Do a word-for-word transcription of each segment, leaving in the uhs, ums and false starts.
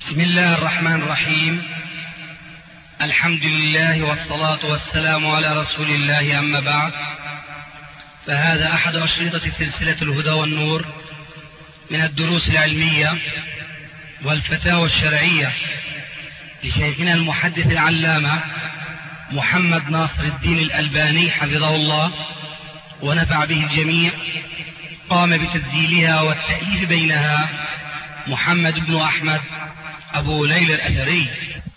بسم الله الرحمن الرحيم. الحمد لله والصلاة والسلام على رسول الله، أما بعد، فهذا أحد أشرطة سلسلة الهدى والنور من الدروس العلمية والفتاوى الشرعية لشيخنا المحدث العلامة محمد ناصر الدين الألباني حفظه الله ونفع به الجميع. قام بتسجيلها والتأليف بينها محمد بن أحمد أبو ليلى الأثري.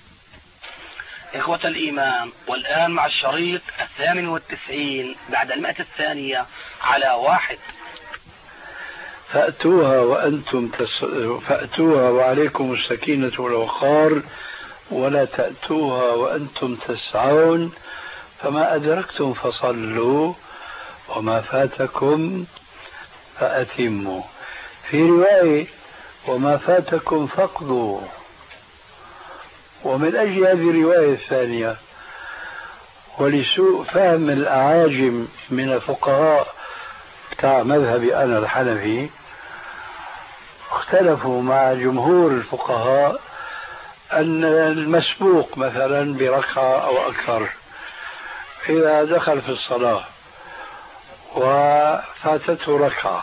إخوة الإيمان، والآن مع الشريط الثامن والتسعين بعد المئة الثانية على واحد. فأتوها وأنتم تس... فأتوها وعليكم السكينة والوقار، ولا تأتوها وأنتم تسعون، فما أدركتم فصلوا وما فاتكم فأتموا. في رواية وما فاتكم فاقضوا. ومن أجل هذه الرواية الثانية ولسوء فهم الأعاجم من الفقهاء بتاع مذهبي أنا الحنفي، اختلفوا مع جمهور الفقهاء أن المسبوق مثلا بركعة أو أكثر إذا دخل في الصلاة وفاتته ركعة،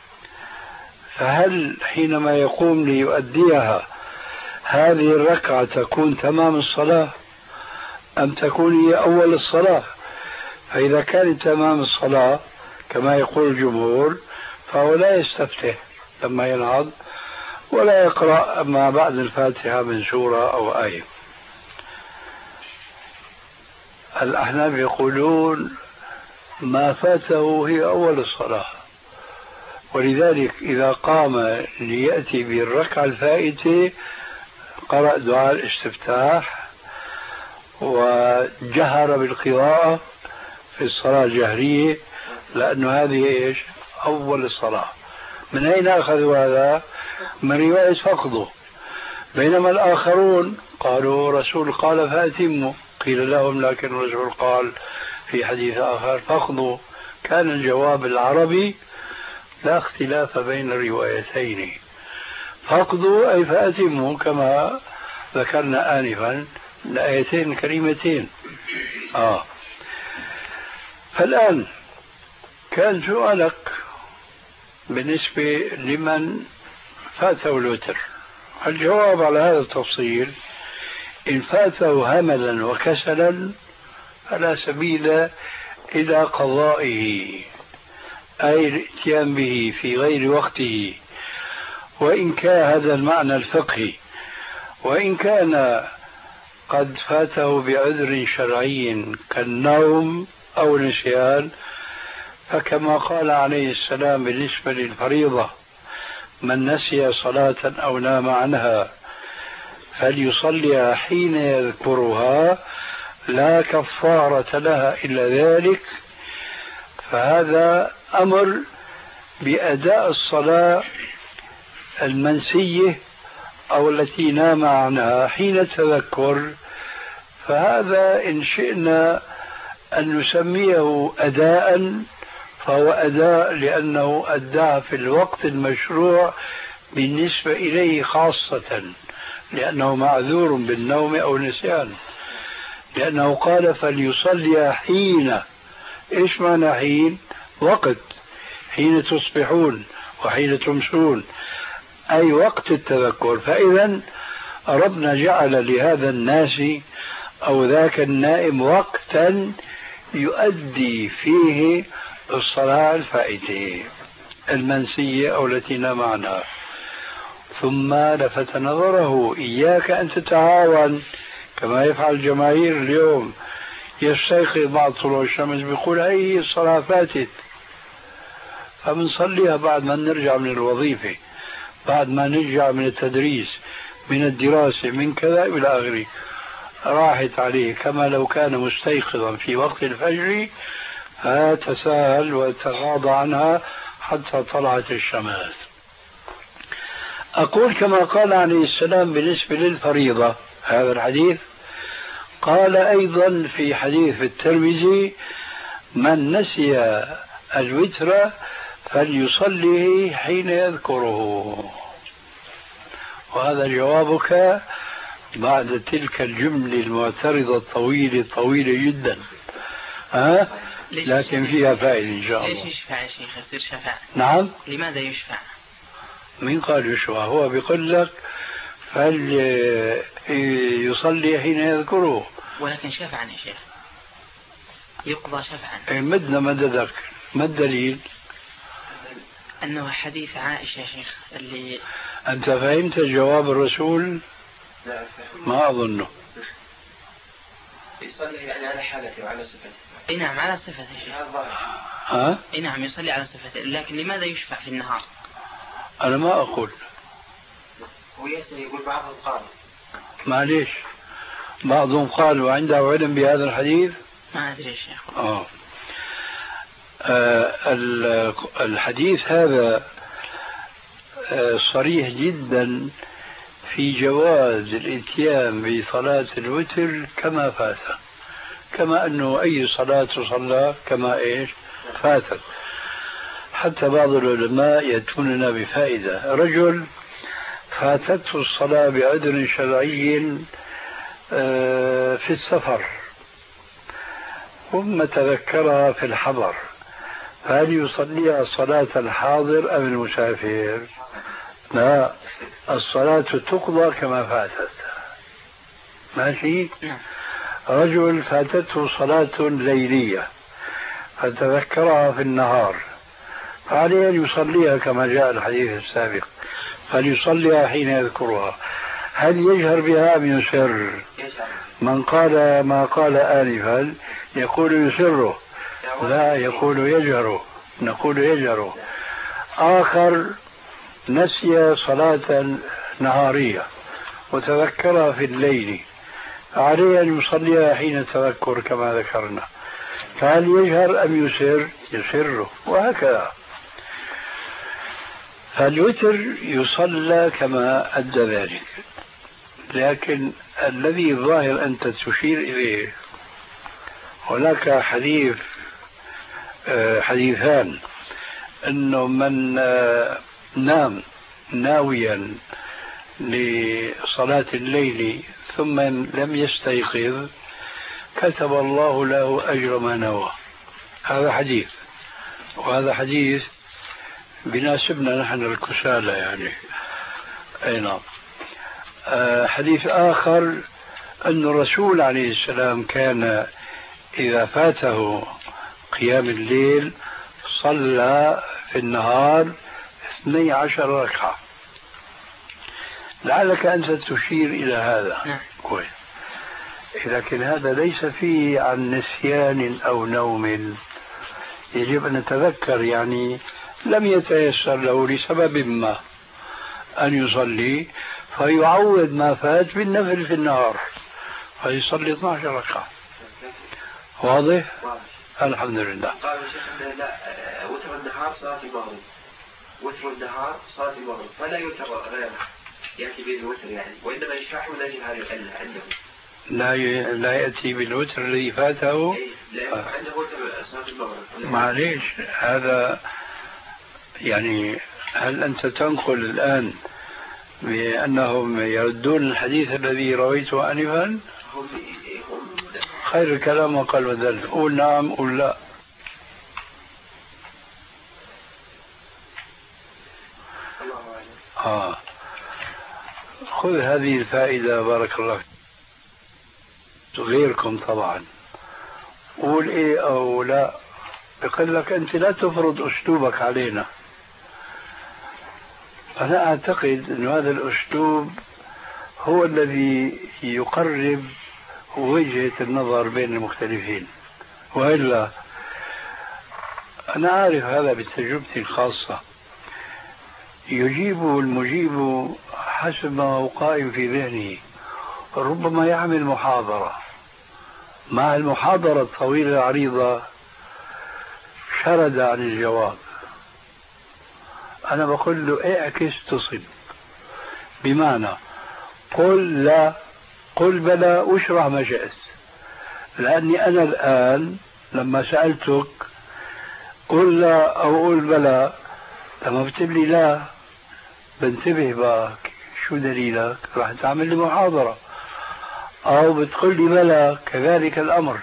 فهل حينما يقوم ليؤديها هذه الركعة تكون تمام الصلاة أم تكون هي أول الصلاة؟ فإذا كانت تمام الصلاة كما يقول الجمهور فهو لا يستفتح لما ينهض ولا يقرأ ما بعد الفاتحة من سورة أو آية. الأحناف يقولون ما فاته هي أول الصلاة، ولذلك إذا قام ليأتي بالركعة الفائتة قرأ دعاء الاستفتاح وجهر بالقراءة في الصلاة الجهرية، لأنه هذه إيش؟ أول الصلاة. من أين أخذوا هذا؟ من رواية فقده. بينما الآخرون قالوا رسول قال فأتموا، قيل لهم لكن الرسول قال في حديث آخر فقده. كان الجواب العربي لا اختلاف بين الروايتين، فقدوا أي فأتموا كما ذكرنا آنفا الآيتين الكريمتين. آه. فالآن كان سؤالك بالنسبة لمن فاته الوتر. الجواب على هذا التفصيل: إن فاته هملا وكسلا فلا سبيل إلى قضائه، أي الاتيان به في غير وقته، وإن كان هذا المعنى الفقهي. وإن كان قد فاته بعذر شرعي كالنوم أو النسيان، فكما قال عليه السلام بالنسبة للفريضة: من نسي صلاة أو نام عنها فليصليها حين يذكرها لا كفارة لها إلا ذلك. فهذا أمر بأداء الصلاة المنسية أو التي نام عنها حين التذكر، فهذا إن شئنا أن نسميه أداء فهو أداء، لأنه أداء في الوقت المشروع بالنسبة إليه خاصة، لأنه معذور بالنوم أو النسيان، لأنه قال فليصلي حين. إيش معنى حين؟ وقت، حين تصبحون وحين تمسون، أي وقت التذكر. فإذا ربنا جعل لهذا الناس أو ذاك النائم وقتا يؤدي فيه الصلاة الفائتة المنسية أو التي نام عنها. ثم لفت نظره: إياك أن تتعاون كما يفعل الجماهير اليوم، يستيقظ بعد طلوع الشمس بيقول هي الصلاة فاتت، فبنصليها بعد ما نرجع من الوظيفة، بعد ما نرجع من التدريس، من الدراسة، من كذا إلى آخره. راحت عليه كما لو كان مستيقظا في وقت الفجر، فتساهل وتغاضى عنها حتى طلعت الشمس. أقول كما قال عليه السلام بالنسبة للفريضة هذا الحديث، قال أيضا في حديث الترمذي: من نسي الوتر فليصلي حين يذكره. وهذا جوابك بعد تلك الجملة المعترضة الطويلة الطويلة جدا، ها؟ لكن فيها فائدة إن شاء الله. ليش يشفع يا شيخ؟ يصير شفاعة. نعم. لماذا يشفع؟ مين قال يشفع؟ هو بيقول لك فهل يصلي حين يذكره. ولكن شفعا يا شيخ، يقضى شفعا. مدنا مددك، ما الدليل؟ أنه حديث عائشة يا شيخ اللي أنت فهمت جواب الرسول؟ لا ما أظنه. يصلي يعني على حالته وعلى صفته. اي نعم على صفته يا شيخ. ها؟ اي نعم يصلي على صفته، لكن لماذا يشفع في النهار؟ أنا ما أقول. ويسأل يقول بعضهم قال. معليش، بعضهم قال وعنده علم بهذا الحديث؟ ما أدري يا شيخ. آه. آه الحديث هذا آه صريح جدا في جواز الاتيان بصلاة الوتر كما فات، كما أنه أي صلاة تصلى كما إيش فاتت. حتى بعض العلماء يأتوننا بفائدة. رجل فاتته الصلاة بعذر شرعي آه في السفر ثم تذكرها في الحضر، هل يصليها صلاة الحاضر أم المسافر؟ لا، الصلاة تقضى كما فاتت. ماشي؟ رجل فاتته صلاة ليلية فتذكرها في النهار، فعليه أن يصليها كما جاء الحديث السابق، فليصليها حين يذكرها. هل يجهر بها أم يسر؟ من قال ما قال آنفا يقول يسره، لا يقول يجهر، نقول يجهر. آخر نسي صلاة نهارية وتذكرها في الليل، عليه أن يصليها حين التذكر كما ذكرنا، فهل يجهر أم يسر؟ يسره، وهكذا. فالوتر يصلى كما أدى ذلك، لكن الذي ظاهر أنت تشير إليه هناك حديث حديثان، أنه من نام ناويا لصلاة الليل ثم لم يستيقظ كتب الله له أجر ما نوى. هذا حديث، وهذا حديث بناسبنا نحن الكسالى يعني. أي نعم. أه حديث آخر أن الرسول عليه السلام كان إذا فاته قيام الليل صلى في النهار اثني عشر ركعة. لعلك أنت تشير إلى هذا. نعم. كويس. لكن هذا ليس فيه عن نسيان أو نوم، يجب أن نتذكر يعني لم يتيسر له لسبب ما أن يصلي فيعوض ما فات بالنفل في النهار فيصلي اثني عشر ركعة. واضح؟ الحمد لله. قال الشيخ لا وتر النهار صلاة المغرب، وتر النهار صلاة المغرب فلا يوتر غيره يأتي بالوتر يعني، وإنما يشرح من أجل هذه العلة عنده. لا ي... لا يأتي بالوتر الذي فاته. لا آه. عنده وتر صلاة المغرب. معليش هذا يعني. هل أنت تنقل الآن بأنهم يردون الحديث الذي رويته آنفا؟ خير الكلام وقال وذل. قول نعم قول لا. آه. خذ هذه الفائدة بارك الله فيك. غيركم طبعا قول ايه او لا، يقول لك انت لا تفرض اسلوبك علينا. انا اعتقد ان هذا الاسلوب هو الذي يقرب وجهة النظر بين المختلفين، وإلا أنا أعرف هذا بتجربتي الخاصة. يجيب المجيب حسب ما هو قائم في ذهنه. ربما يعمل محاضرة، مع المحاضرة الطويلة العريضة شرد عن الجواب. أنا بقول له اعكس تصب، بمعنى قل لا قل بلى واشرح ما شئت. لأني أنا الآن لما سألتك قل لا أو قل بلى، لما بتقول لي لا بنتبه بقى شو دليلك؟ راح تعمل لي محاضرة أو بتقول لي بلى، كذلك الأمر.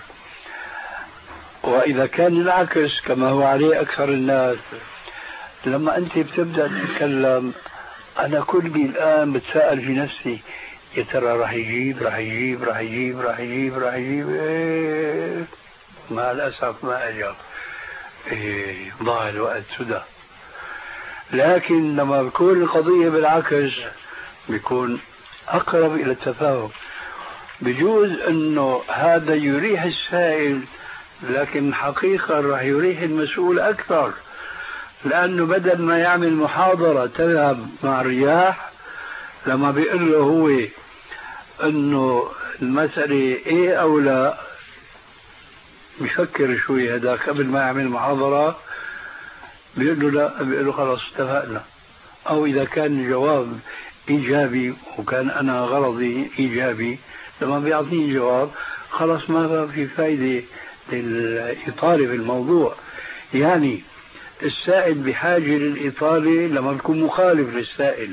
وإذا كان العكس كما هو عليه أكثر الناس، لما أنت بتبدأ تتكلم أنا كلي الآن بتساءل في نفسي يا ترى راح يجيب راح يجيب راح يجيب راح يجيب راح يجيب إيه مع الأسف ما أجاب. إيه ضاع الوقت سدى. لكن لما بيكون القضية بالعكس بيكون أقرب إلى التفاهم. بجوز أنه هذا يريح السائل، لكن حقيقة راح يريح المسؤول أكثر، لأنه بدل ما يعمل محاضرة تذهب مع الرياح، لما بيقول له هو أنه المسألة إيه أو لا، بيفكر شوي هذا قبل ما يعمل محاضرة، بيقول له لا، بيقول له خلاص اتفقنا. أو إذا كان الجواب إيجابي وكان أنا غرضي إيجابي، لما بيعطيني جواب خلاص ما في فايدة للإطالة في الموضوع. يعني السائل بحاجة للإطالة لما بيكون مخالف للسائل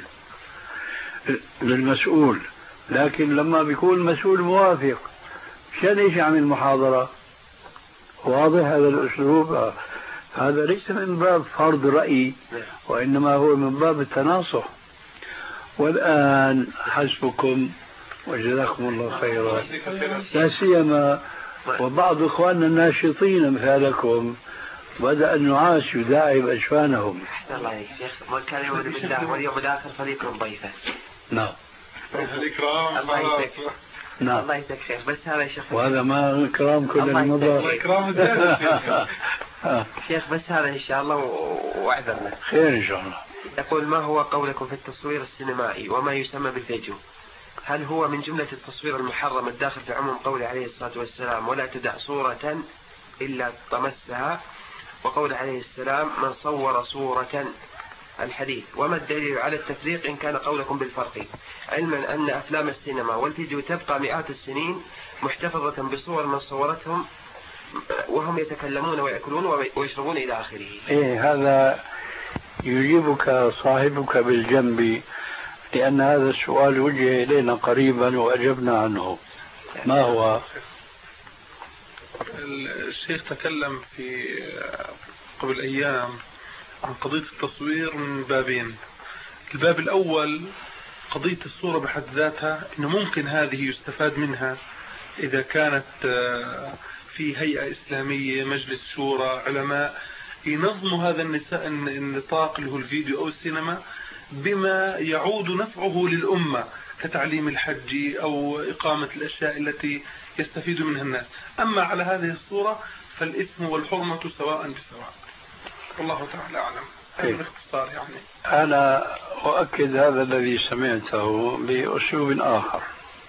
للمسؤول، لكن لما بيكون المسؤول موافق مشان ايش يعمل محاضرة؟ واضح هذا الأسلوب؟ هذا ليس من باب فرض رأي، وإنما هو من باب التناصح. والآن حسبكم وجزاكم الله خيرا، لا سيما وبعض إخواننا الناشطين مثالكم بدأ النعاس يداعب أجفانهم. الله يا شيخ، من كان يؤمن بالله واليوم الآخر فليكرم ضيفه. نعم. الإكرام. الله يسعدك. نعم. الله يسعدك شيخ، بس هذا يا شيخ. وهذا ما إكرام كل المضى. إكرام شيخ، بس هذا إن شاء الله وأعذرنا. خير إن شاء الله. يقول: ما هو قولكم في التصوير السينمائي وما يسمى بالفيديو؟ هل هو من جملة التصوير المحرم الداخل في عموم قوله عليه الصلاة والسلام: ولا تدع صورة إلا طمسها، وقول عليه السلام: من صور صورة، الحديث؟ وما الدليل على التفريق إن كان قولكم بالفرق، علما أن أفلام السينما والفيديو تبقى مئات السنين محتفظة بصور من صورتهم وهم يتكلمون ويأكلون ويشربون إلى آخره؟ إيه، هذا يجيبك صاحبك بالجنب، لأن هذا السؤال وجه إلينا قريبا وأجبنا عنه. ما هو؟ الشيخ تكلم في قبل أيام عن قضية التصوير من بابين. الباب الأول قضية الصورة بحد ذاتها، إنه ممكن هذه يستفاد منها إذا كانت في هيئة إسلامية، مجلس شورى، علماء ينظموا هذا النطاق اللي هو الفيديو أو السينما بما يعود نفعه للأمة كتعليم الحج أو إقامة الأشياء التي يستفيد منها الناس. أما على هذه الصورة فالإثم والحرمة سواء بسواء. والله تعالى أعلم. هذا باختصار يعني. أنا أؤكد هذا الذي سمعته بأسلوب آخر.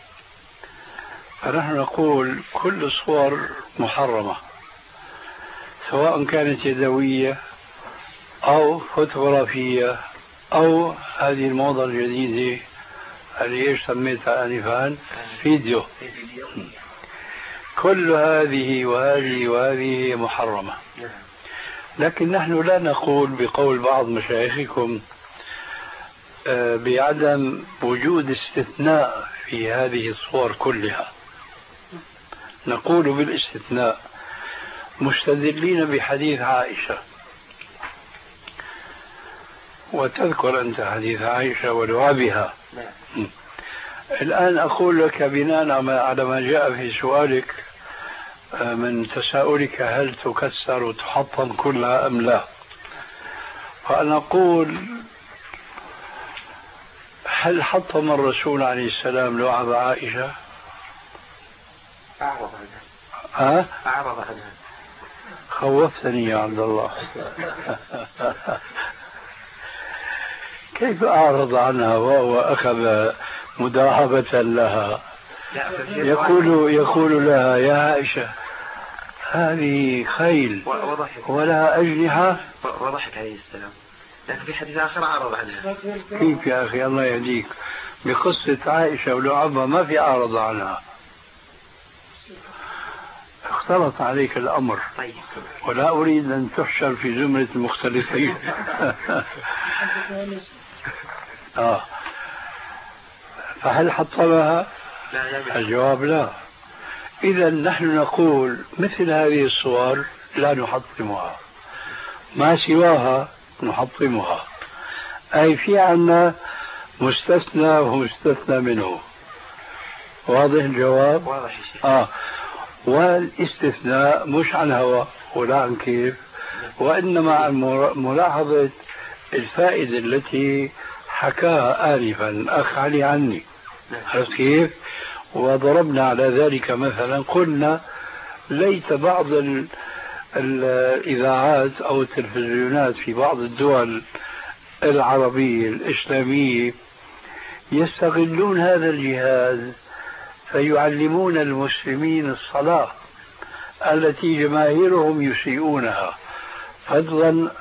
فنحن نقول كل الصور محرمة، سواء كانت يدوية أو فوتوغرافية أو هذه الموضة الجديدة اللي ايش سميتها آنفا فيديو. كل هذه وهذه وهذه محرمة. لكن نحن لا نقول بقول بعض مشايخكم بعدم وجود استثناء في هذه الصور كلها. نقول بالاستثناء مستدلين بحديث عائشة، وتذكر أنت حديث عائشة ولعبها. الآن أقول لك بناء على ما جاء في سؤالك من تساؤلك هل تكسر وتحطم كلها أم لا، فأنا أقول هل حطم الرسول عليه السلام لعب عائشة؟ أعرض عنها. ها؟ أعرض عنها. خوفتني يا عبد الله. كيف أعرض عنها وهو أخذ مداهبة لها؟ يقول يقول لها يا عائشة هذه خيل ولها أجنحة، وضحك عليه السلام. لكن في حديث آخر أعرض عنها. كيف يا أخي الله يهديك؟ بقصة عائشة ولعبها ما في أعرض عنها. اختلط عليك الأمر. طيب. ولا أريد أن تحشر في زمرة المختلفين. آه. فهل حطمها؟ لا. الجواب لا. إذا نحن نقول مثل هذه الصور لا نحطمها، ما سواها نحطمها، أي في عنا مستثنى ومستثنى منه. واضح الجواب؟ واضح يا شيخ. آه. والاستثناء مش عن هوى ولا عن كيف، وإنما عن ملاحظة الفائدة التي حكاها آنفا أخ علي عني. عرفت كيف؟ وضربنا على ذلك مثلا، قلنا ليت بعض ال الإذاعات أو التلفزيونات في بعض الدول العربية الإسلامية يستغلون هذا الجهاز فيعلمون المسلمين الصلاة التي جماهيرهم يسيئونها، فضلا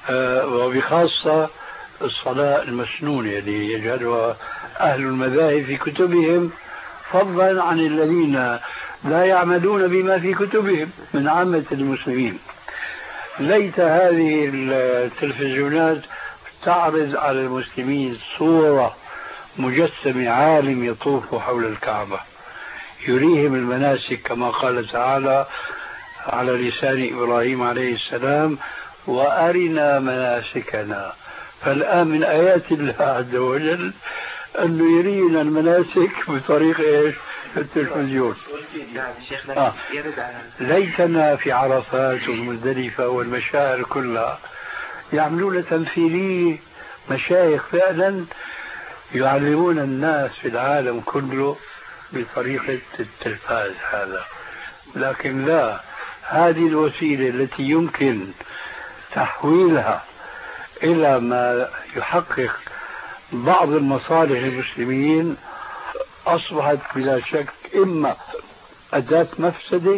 وبخاصة الصلاة المسنونة اللي يجعلها أهل المذاهب في كتبهم، فضلا عن الذين لا يعملون بما في كتبهم من عامة المسلمين. ليت هذه التلفزيونات تعرض على المسلمين صورة مجسمة عالم يطوف حول الكعبة يريهم المناسك كما قال تعالى على لسان إبراهيم عليه السلام: وأرنا مناسكنا. فالآن من آيات الله عز وجل أنه يرينا المناسك بطريق إيش؟ التلفزيون. آه. ليتنا في عرفات والمزدلفة والمشاعر كلها يعملون تمثيلية، مشايخ فعلا يعلمون الناس في العالم كله بطريقة التلفاز هذا. لكن لا، هذه الوسيلة التي يمكن تحويلها إلى ما يحقق بعض المصالح المسلمين أصبحت بلا شك إما أداة مفسدة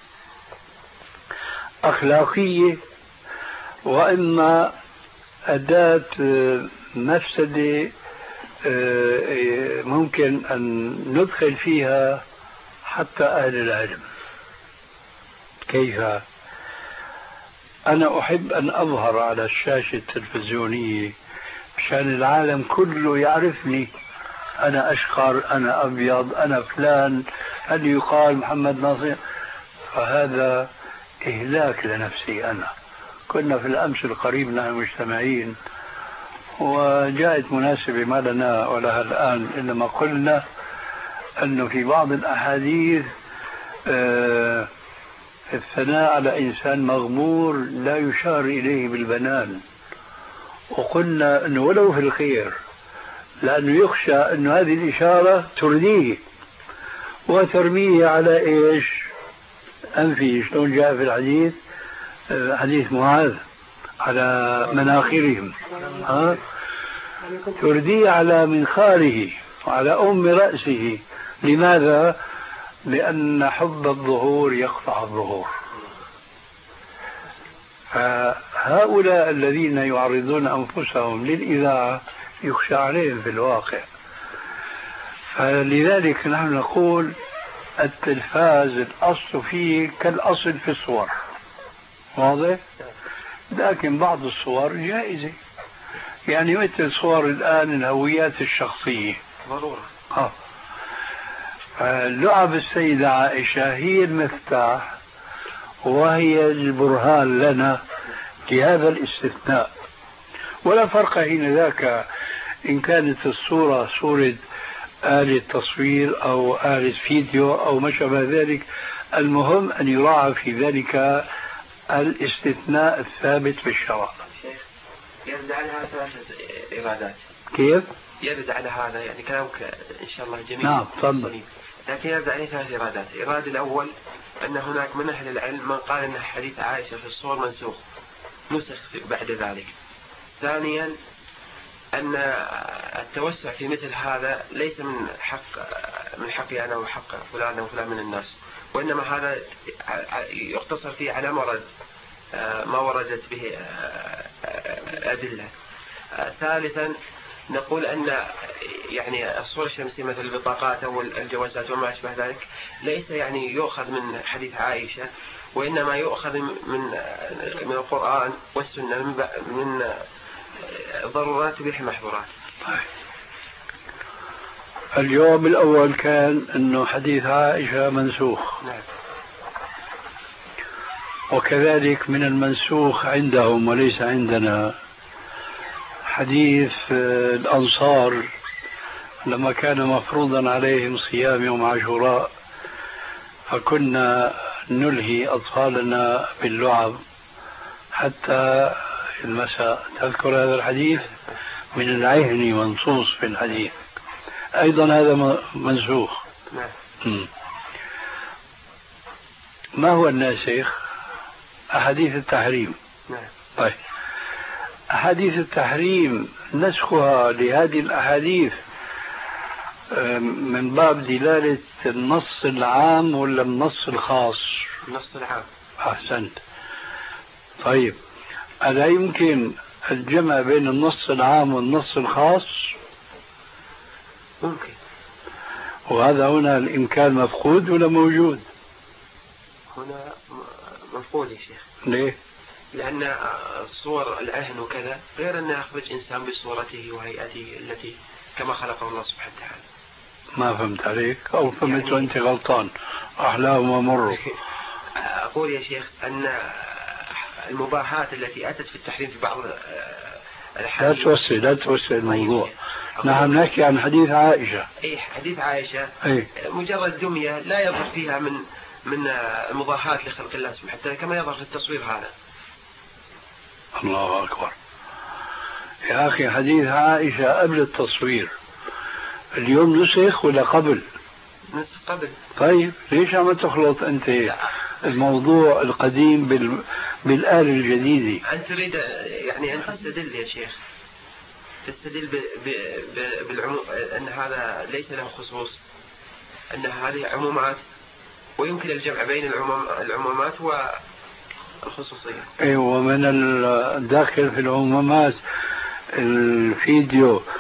أخلاقية، وإما أداة مفسدة ممكن أن ندخل فيها حتى أهل العلم. كيف؟ أنا أحب أن أظهر على الشاشة التلفزيونية مشان العالم كله يعرفني، أنا أشقر، أنا أبيض، أنا فلان، هل يقال محمد ناصر؟ فهذا إهلاك لنفسي أنا. كنا في الأمس القريب نحن مجتمعين وجاءت مناسبة ما لنا ولها الآن، إنما قلنا أنه في بعض الأحاديث آه الثناء على إنسان مغمور لا يشار إليه بالبنان، وقلنا أنه ولو في الخير، لأنه يخشى أن هذه الإشارة ترديه وترميه على إيش؟ أنفي، شلون جاء في الحديث حديث معاذ على مناخرهم، ها؟ ترديه على منخاره وعلى أم رأسه. لماذا؟ لأن حب الظهور يقطع الظهور. فهؤلاء الذين يعرضون أنفسهم للإذاعة يخشى عليهم في الواقع. فلذلك نحن نقول التلفاز الأصل فيه كالأصل في الصور، واضح؟ لكن بعض الصور جائزة، يعني مثل صور الآن الهويات الشخصية ضرورة. آه. لعب السيدة عائشة هي المفتاح وهي البرهان لنا لهذا الاستثناء. ولا فرق حين ذاك إن كانت الصورة صورة آلة تصوير أو آلة فيديو أو ما شابه ذلك، المهم أن يراعى في ذلك الاستثناء الثابت في الشرع. يرد على هذا ثلاثة إرادات. كيف؟ يرد على هذا يعني كلامك إن شاء الله جميل. نعم تفضل. لكن يرد عليه ثلاث إرادات. الإرادة الأول أن هناك من أهل العلم من قال أن حديث عائشة في الصور منسوخ نسخ بعد ذلك. ثانيا أن التوسع في مثل هذا ليس من حق من حقي أنا وحق فلان وفلان من الناس، وإنما هذا يقتصر فيه على مرض ما وردت به أدلة. ثالثا نقول أن يعني الصور الشمسية مثل البطاقات أو الجوازات وما أشبه ذلك ليس يعني يؤخذ من حديث عائشة، وإنما يؤخذ من من القرآن والسنة من ضرورات تبيح المحظورات. الجواب الأول كان أنه حديث عائشة منسوخ. نعم. وكذلك من المنسوخ عندهم وليس عندنا حديث الأنصار لما كان مفروضا عليهم صيام يوم عاشوراء فكنا نلهي أطفالنا باللعب حتى المساء. تذكر هذا الحديث؟ من العهن منصوص في الحديث، أيضا هذا منسوخ. نعم. ما هو الناسخ؟ أحاديث التحريم. نعم. طيب أحاديث التحريم نسخها لهذه الأحاديث من باب دلالة النص العام ولا النص الخاص؟ النص العام. أحسنت. طيب ألا يمكن الجمع بين النص العام والنص الخاص؟ ممكن. وهذا هنا الإمكان مفقود ولا موجود؟ هنا مفقود يا شيخ. ليه؟ لأن صور العهن وكذا غير أن يخرج إنسان بصورته وهيئته التي كما خلقه الله سبحانه وتعالى. ما فهمت عليك أو فهمت يعني وأنت غلطان. أحلام ومر. أقول يا شيخ أن المباحات التي أتت في التحريم في بعض لا توسع لا توسع الموضوع. نحن نحكي عن حديث عائشة. أي حديث عائشة. أي. مجرد دمية لا يظهر فيها من من المضاحات لخلق الله سبحانه وتعالى كما يظهر في التصوير هذا. الله أكبر يا أخي. حديث عائشة قبل التصوير اليوم نسخ ولا قبل؟ نسخ قبل. طيب ليش عم تخلط أنت لا. الموضوع القديم بال... بالآلة الجديدة؟ أنت تريد يعني أن تستدل يا شيخ تستدل ب... ب... ب... بالعموم أن هذا ليس له خصوص، أن هذه عمومات ويمكن الجمع بين العموم... العمومات والخصوصية. أيوة. ومن الداخل في العمومات الفيديو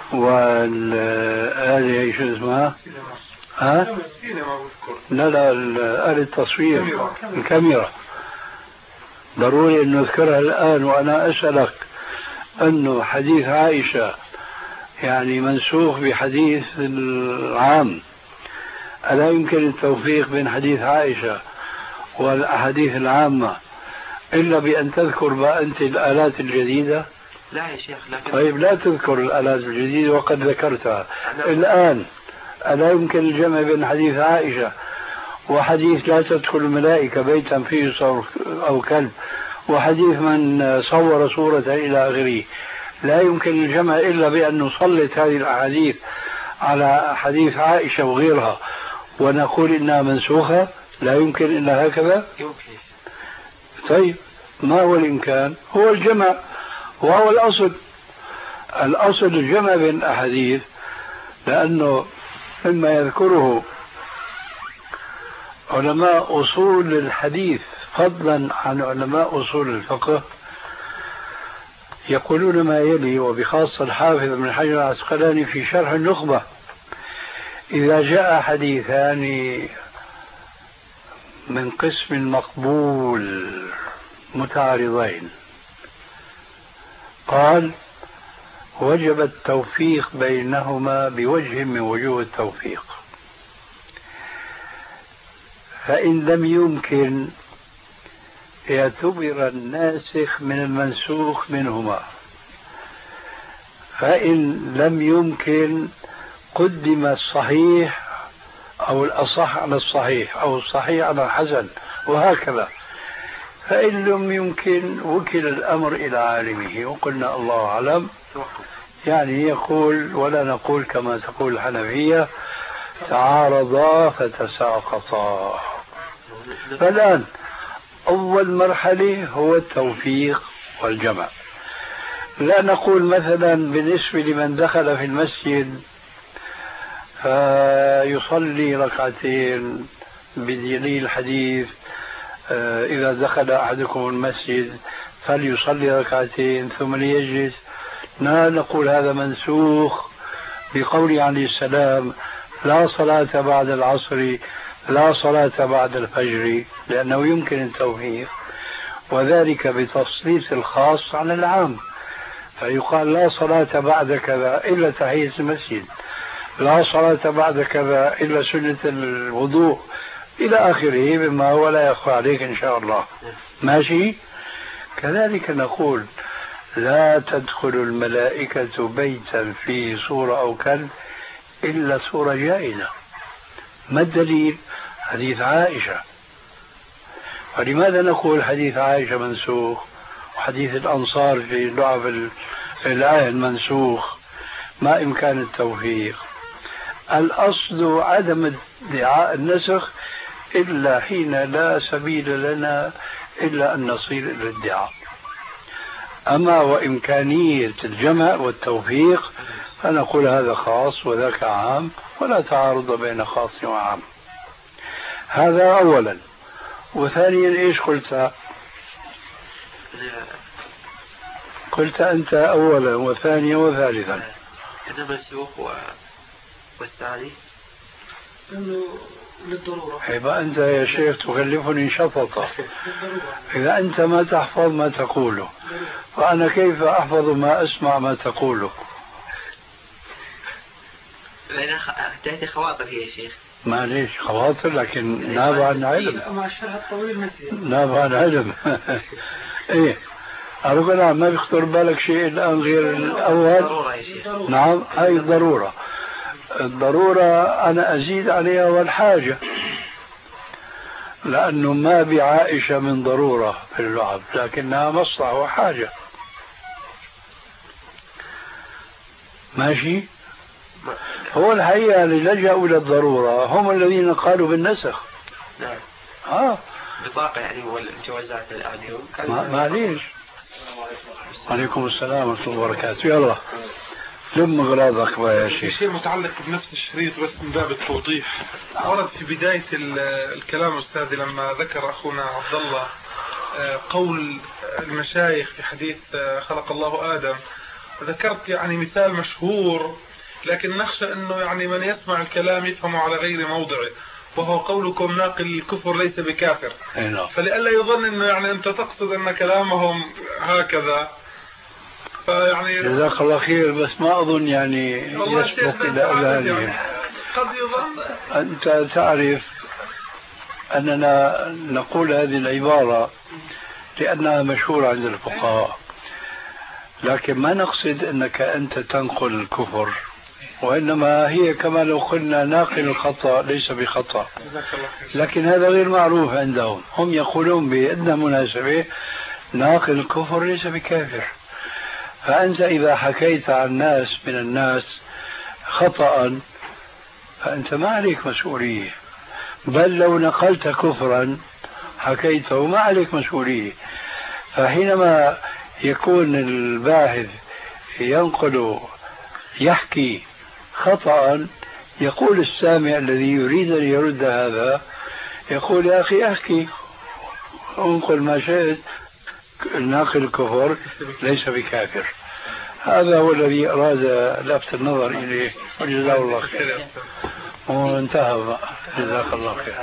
والآلة شو اسمها؟ ها؟ لا لا آلة التصوير الكاميرا. ضروري أن نذكرها الآن وأنا أسألك أنه حديث عائشة يعني منسوخ بحديث العام. ألا يمكن التوفيق بين حديث عائشة والأحاديث العامة إلا بأن تذكر بقى أنت الآلات الجديدة؟ لا يا شيخ. لكن طيب لا تذكر الآلات الجديدة وقد ذكرتها الآن. ألا يمكن الجمع بين حديث عائشة وحديث لا تدخل الملائكة بيتا فيه صور أو كلب وحديث من صور صورة إلى آخره؟ لا يمكن الجمع إلا بأن نسلط هذه الأحاديث على حديث عائشة وغيرها ونقول إنها منسوخة. لا يمكن إلا هكذا. يمكن. طيب ما هو الإمكان؟ هو الجمع وهو الأصل. الأصل الجمع بين الأحاديث لأنه مما يذكره علماء أصول الحديث فضلا عن علماء أصول الفقه يقولون ما يلي، وبخاصة الحافظ ابن حجر العسقلاني في شرح النخبة: إذا جاء حديثان من قسم مقبول متعارضين قال وجب التوفيق بينهما بوجه من وجوه التوفيق، فإن لم يمكن يعتبر الناسخ من المنسوخ منهما، فإن لم يمكن قدم الصحيح أو الأصح على الصحيح أو الصحيح على الحسن وهكذا، فإن لم يمكن وكل الأمر إلى عالمه. وقلنا الله أعلم، يعني يقول ولا نقول كما تقول الحنفية تعارضا فتساقطا. فالآن أول مرحلة هو التوفيق والجمع. لا نقول مثلا بالنسبة لمن دخل في المسجد فيصلي ركعتين بدليل الحديث إذا دخل أحدكم المسجد فليصلي ركعتين ثم ليجلس. لا نقول هذا منسوخ بقول عليه السلام لا صلاة بعد العصر لا صلاة بعد الفجر، لأنه يمكن التوفيق، وذلك بتسليط الخاص على العام، فيقال لا صلاة بعد كذا إلا تحية المسجد لا صلاة بعد كذا إلا سنة الوضوء إلى آخره مما هو لا يخفى عليك إن شاء الله. ماشي. كذلك نقول لا تدخل الملائكة بيتا فيه صورة أو كلب إلا صورة جائزة. ما الدليل؟ حديث عائشة. فلماذا نقول حديث عائشة منسوخ وحديث الأنصار في لعب الآية منسوخ؟ ما إمكان التوفيق. الأصل عدم ادعاء النسخ إلا حين لا سبيل لنا إلا أن نصير إلى الادعاء. أما وإمكانية الجمع والتوفيق فنقول هذا خاص وذاك عام ولا تعارض بين خاص وعام. هذا أولا. وثانيا إيش قلت؟ قلت أنت أولا وثانيا وثالثا. هذا منسوخ و... والثاني إنه للضرورة. يبقى أنت يا شيخ تكلفني شفطة. إذا أنت ما تحفظ ما تقوله فأنا كيف أحفظ ما أسمع ما تقوله؟ أنا تأتي خواطر هي يا شيخ. معليش خواطر لكن ناب عن علم. مع الشرح الطويل ناب عن علم. إيه أرجو ما بيخطر بالك شيء الآن غير الأول؟ ضرورة يا شيخ. نعم هاي الضرورة. الضرورة أنا أزيد عليها والحاجة، لأنه ما بعائشة من ضرورة في اللعب لكنها مصلحة وحاجة. ماشي. هو الحقيقة اللي لجأوا إلى الضرورة هم الذين قالوا بالنسخ. نعم. آه. بطاقة يعني والجوازات الآن يوم. ما معليش. عليكم السلام ورحمة الله وبركاته. يلا لم أغراضك يا شيخ. شيء متعلق بنفس الشريط بس من باب التوضيح. ورد في بداية الكلام أستاذي لما ذكر أخونا عبد الله قول المشايخ في حديث خلق الله آدم، ذكرت يعني مثال مشهور لكن نخشى أنه يعني من يسمع الكلام يفهمه على غير موضعه، وهو قولكم ناقل الكفر ليس بكافر. فلئلا يظن أنه يعني أنت تقصد أن كلامهم هكذا. فيعني جزاك الله خير بس ما أظن يعني يثبت إلى أذهانهم. قد يظن. أنت تعرف أننا نقول هذه العبارة لأنها مشهورة عند الفقهاء، لكن ما نقصد أنك أنت تنقل الكفر، وإنما هي كما لو قلنا ناقل الخطأ ليس بخطأ، لكن هذا غير معروف عندهم. هم يقولون بأدنى مناسبة ناقل الكفر ليس بكافر. فأنت إذا حكيت عن ناس من الناس خطأ فأنت ما عليك مسؤولية، بل لو نقلت كفرا حكيته ما عليك مسؤولية. فحينما يكون الباحث ينقل يحكي خطأ يقول السامع الذي يريد أن يرد هذا يقول يا أخي أحكي انقل ما شئت، ناقل الكفر ليس بكافر. هذا هو الذي أراد لفت النظر إليه وجزاه الله خير. وانتهى. جزاك الله خير.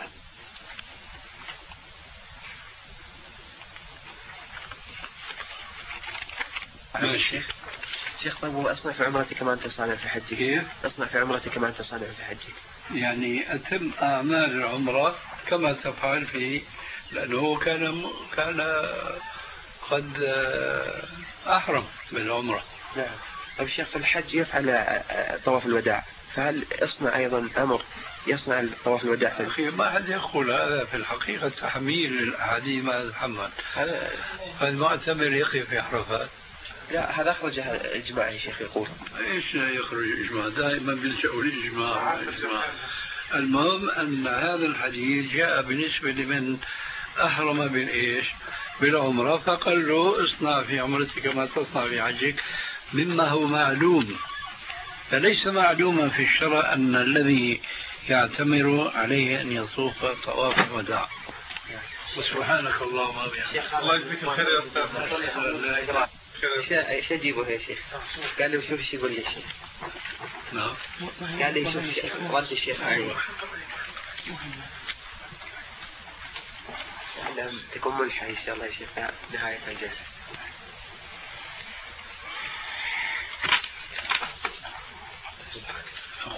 ماشي. شيخ طيب واصنع في عمرتي كما انت صانع في حجك. كيف؟ اصنع في عمرتي كما انت صانع في حجك. يعني أتم أعمال العمرة كما تفعل فيه، لأنه كان كان قد أحرم بالعمرة. نعم. طيب الشيخ في الحج يفعل طواف الوداع، فهل اصنع أيضا أمر يصنع طواف الوداع؟ في أخي ما حد يقول هذا في الحقيقة تحميل الأحاديث ما يتحمل. فالمعتمر يقف في عرفات. لا هذا أخرج إجماع يا شيخ يقول. إيش يخرج إجماع؟ دائما بيلجأوا للإجماع. المهم أن هذا الحديث جاء بالنسبة لمن أحرم بالإيش؟ بالعمرة، فقال له اصنع في عمرتك كما تصنع في حجك، مما هو معلوم. فليس معلوما في الشرع أن الذي يعتمر عليه أن يطوف طواف الوداع. وسبحانك اللهم وبحمدك. الله يجزيك الخير يا أستاذ. ايش اجيبه يا شيخ؟ قال لي شوف ايش يقول لي الشيخ. نعم. قال لي شوف رد الشيخ عليه. تكون ملحة ان شاء الله يا شيخ نهاية الجلسة.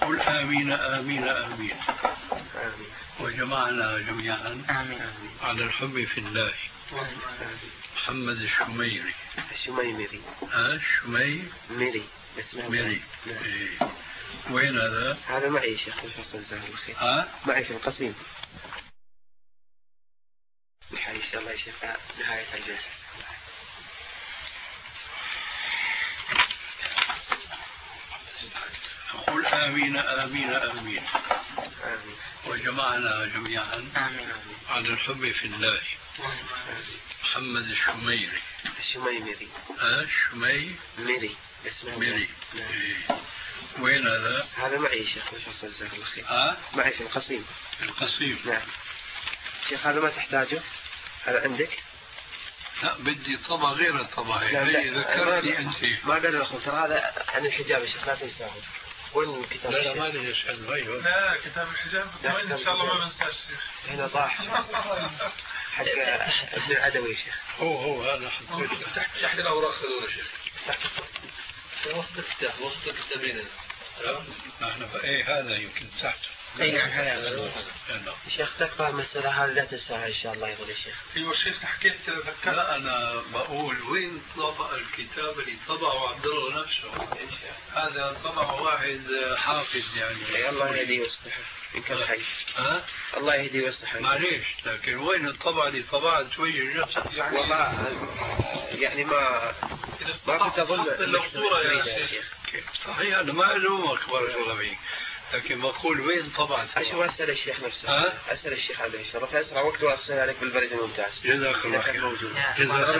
قل آمين آمين آمين. آمين. وجمعنا جميعا آمين. على الحب في الله. محمد الشميري. الشميمري. ها الشميمري. ميري. اسمه ميري. إيه. وين هذا؟ هذا معي شيخ الفصل جزاه الله خير. ها؟ معي في القصيم. نحن إن شاء الله يا شيخ نهاية الجلسة. قل آمين آمين آمين. آمين. وجمعنا جميعا آمين. على الحب في الله. محمد الشميري. الشميمري. ها الشميمري. ميري. اسمه ميري. إيه. وين هذا؟ هذا معي شيخ الفصل جزاه الله خير. ها؟ معي في القصيم. القصيم. نعم. شيخ هذا ما تحتاجه؟ هذا عندك؟ لا بدي طبع غير الطبع. لا هي لا ذكرتني أنت. ما قدر أخذ ترى هذا عن الحجاب يا شيخ لا تنساه. وين الكتاب؟ لا لا ما لي يسأل غيره. لا كتاب الحجاب ان شاء الله ما بنساش الشيخ. هنا طاح حق ابن العدوي يا شيخ. هو هو هذا حطيته تحت تحت الاوراق هذول يا شيخ. تحت وسط الكتاب وسط الكتابين. نحن ايه هذا يمكن تحته. اي نعم هذا. شيخ تكفى المسألة هذه لا تنساها إن شاء الله يقول الشيخ. ايوه شيخ حكيت ذكرت. لا أنا بقول وين طبع الكتاب اللي طبعه عبد الله نفسه؟ هذا طبع واحد حافظ يعني. أي الله يهديه ويصلحه إن كان حي. ها؟ الله يهديه ويصلحه. معليش لكن وين الطبع اللي طبعت وجه نفسه؟ يعني والله يعني ما ما كنت أظن لو صورة يا شيخ. صحيح أنا ما ألومك بارك الله فيك. لكن بقول وين طبعا أشوف أسأل الشيخ نفسه. أه؟ أسأل الشيخ عليه الشرف أسرع وقت وأرسل عليك بالبريد الممتاز. جزاك الله خير. جزاك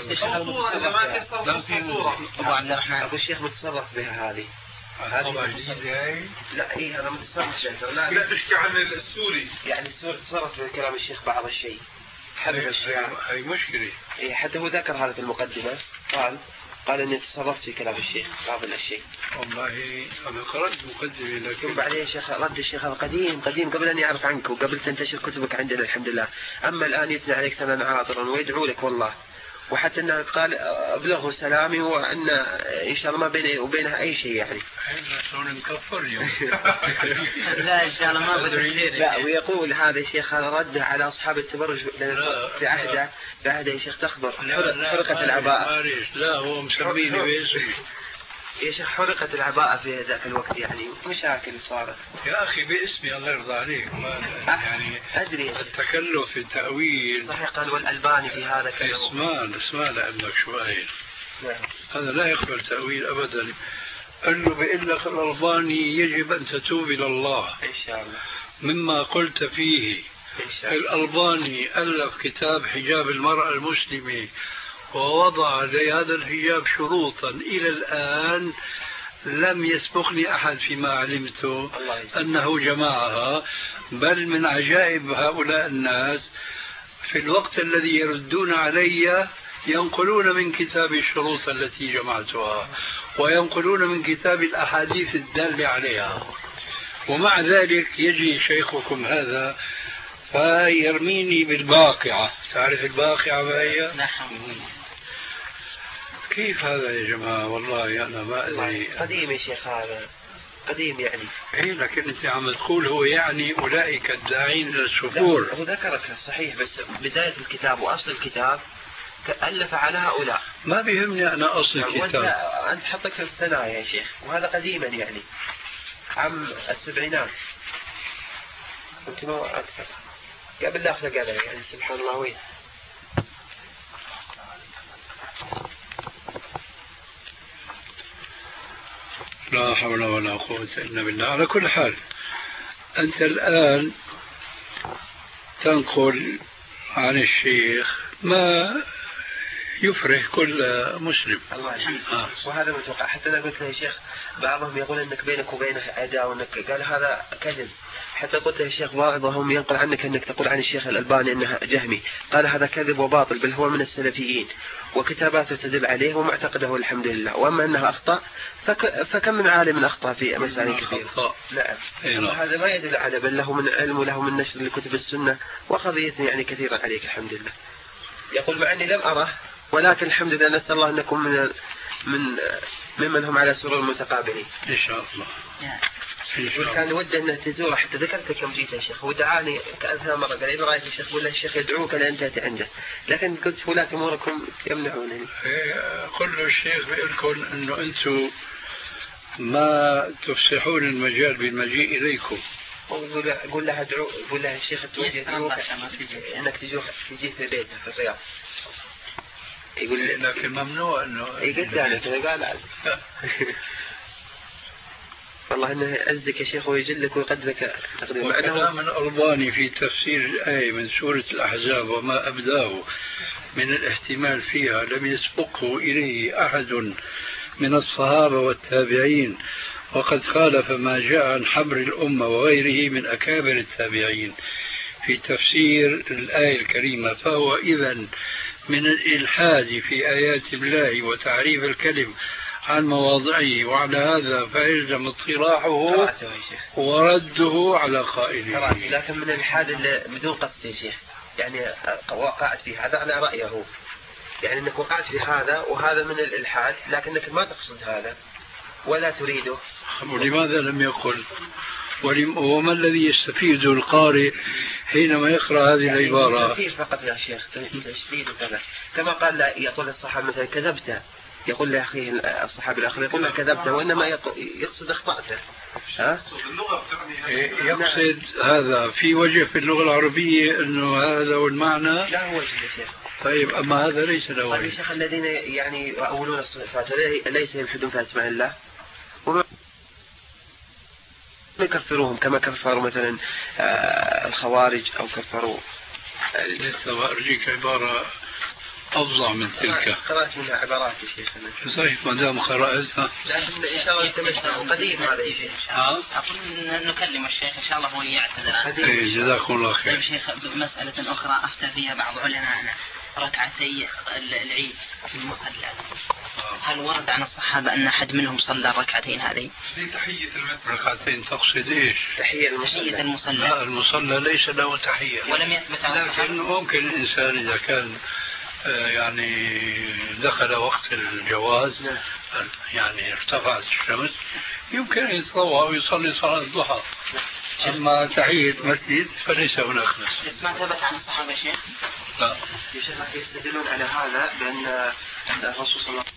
الله خير. لا في أبو عبد الرحمن. أبو الشيخ متصرف بها هذه. طبعا جديدة هاي. لا إيه أنا متصرف بها. لا لا تحكي عن السوري. يعني السوري تصرف بكلام الشيخ بعض الشيء. حذف الشيء. هاي مشكلة. إيه حتى هو ذكر هذا في المقدمة قال قال إني تصرفت في كلام الشيخ بعض الأشياء. والله أنا قرأت مقدمة لكن ثم بعدين شيخ رد الشيخ هذا قديم قديم قبل أن يعرف عنك وقبل تنتشر كتبك عندنا الحمد لله. أما الآن يثنى عليك ثمن عاطرا ويدعو لك والله. وحتى أنه قال أبلغه سلامي وأن إن شاء الله ما بيني وبينها أي شيء يعني. احنا شلون نكفر اليوم؟ لا إن شاء الله ما بدري. لا ويقول هذا الشيخ هذا رده على أصحاب التبرج في عهده بعهده يا شيخ تخبر حرقت العباءة. لا هو مسميني باسمي. يا شيخ حرقت العباءة في ذاك الوقت يعني مشاكل صارت. يا أخي باسمي الله يرضى عليك ما يعني أدري التكلف في التأويل. صحيح قال والألباني في هذا كله. اسمان اسمان لأنك شو قايل. نعم. هذا لا يقبل تأويل أبدا. قال له بيقول لك الألباني يجب أن تتوب إلى الله. إن شاء الله. مما قلت فيه. إن شاء الله. الألباني ألف كتاب حجاب المرأة المسلمة ووضع لهذا الحجاب شروطا إلى الآن لم يسبقني أحد فيما علمته أنه جمعها. بل من عجائب هؤلاء الناس في الوقت الذي يردون علي ينقلون من كتاب الشروط التي جمعتها وينقلون من كتاب الأحاديث الدالة عليها. ومع ذلك يجي شيخكم هذا فيرميني بالباقعة. تعرف الباقعة ما هي؟ نعم. كيف هذا يا جماعة؟ والله أنا ما أدري. قديم يا شيخ هذا قديم يعني. إيه لكن أنت عم تقول هو يعني أولئك الداعين إلى السفور. هو ذكرك صحيح بس بداية الكتاب وأصل الكتاب ألف على هؤلاء. ما بيهمني أنا أصل الكتاب. أنت حطك في الثنايا يا شيخ وهذا قديما يعني عام السبعينات يمكن أكثر قبل لا أخلق هذا يعني سبحان الله وين. لا حول ولا قوة إلا بالله. على كل حال أنت الآن تنقل عن الشيخ ما يفرح كل مسلم. الله آه. وهذا متوقع. حتى أنا قلت له يا شيخ بعضهم يقول أنك بينك وبينه عداوة وأنك قال هذا كذب. حتى قلت له يا شيخ بعضهم ينقل عنك أنك تقول عن الشيخ الألباني أنه جهمي. قال هذا كذب وباطل بل هو من السلفيين وكتاباته تدل عليه ومعتقده الحمد لله. وأما أنه أخطأ فك... فكم من عالم أخطأ في مسائل كثيرة. نعم. هذا ما يدل على بل له من علم وله من نشر لكتب السنة وقضية يعني كثيرة عليك الحمد لله. يقول مع أني لم أره ولكن الحمد لله نسأل الله أن نكون من من ممن هم على سرور متقابلين إن شاء الله. وكان وده أنه تزوره، حتى ذكرتك يوم جيت يا شيخ ودعاني كأنها مرة، قال إذا رأيت الشيخ ولا الشيخ يدعوك لأن تأتي عنده، لكن قلت ولاة أموركم يمنعونني. كل الشيخ بيقول لكم أنه أنتم ما تفسحون المجال بالمجيء إليكم. أقول لها ادعو، أقول لها الشيخ التوجه يدعوك أنك تجوه تجي في بيته في الرياض. يقول لي لكن ممنوع أنه يقول يعني كذا قال والله إنه يعزك يا شيخ ويجلك ويقدرك تقدير. وكلام الألباني في تفسير الآية من سورة الأحزاب وما أبداه من الاحتمال فيها لم يسبقه إليه أحد من الصحابة والتابعين، وقد خالف ما جاء عن حبر الأمة وغيره من أكابر التابعين في تفسير الآية الكريمة، فهو إذن من الإلحاد في آيات الله وتعريف الكلم عن مواضعه، وعلى هذا فيلزم اطراحه ورده على قائله. لكن من الإلحاد بدون قصد يا شيخ، يعني وقعت في هذا على رأيه، يعني أنك وقعت في هذا وهذا من الإلحاد، لكنك ما تقصد هذا ولا تريده. ولماذا لم يقل؟ وما الذي يستفيد القارئ حينما يقرأ هذه يعني العبارة؟ تفسير فقط يا شيخ، تشديد وكذا، كما قال لا يقول الصحابة مثلا كذبت، يقول لأخيه الصحابي الآخر يقول له كذبت، وإنما يقصد اخطأته. ها؟ يقصد هذا في وجه في اللغة العربية أنه هذا هو المعنى؟ لا هو وجه يا شيخ. طيب أما هذا ليس له وجه. الشيخ الذين يعني يؤولون الصفات ليس يلحدون في أسماء الله وما يكفروهم كما كفروا مثلا الخوارج أو كفروا. لسه أرجيك عبارة أفظع من تلك. قرأت منها عبارات يا شيخ. صحيح ما دام قرأتها. لكن إن شاء الله تمشنا قديم هذا يا شيخ. أقول نكلم الشيخ إن شاء الله هو يعتذر. إيه جزاكم الله خير. طيب شيخ مسألة أخرى أفتى فيها بعض علماءنا، ركعتي العيد في المصلى، هل ورد عن الصحابة أن أحد منهم صلى الركعتين هذه؟ تحية المسجد. ركعتين تقصد إيش؟ تحية المصلى. المصلى. لا المصلى ليس له تحية. ولم يثبت عن الصحابة. لكن ممكن الإنسان إذا كان يعني دخل وقت الجواز يعني ارتفعت الشمس يمكن أن يتطوع ويصلي صلاة الضحى. أما تحية مسجد فليس هناك نص. بس ما ثبت عن الصحابة شيخ؟ لا. يا شيخ يستدلون على هذا بأن الرسول صلى الله عليه وسلم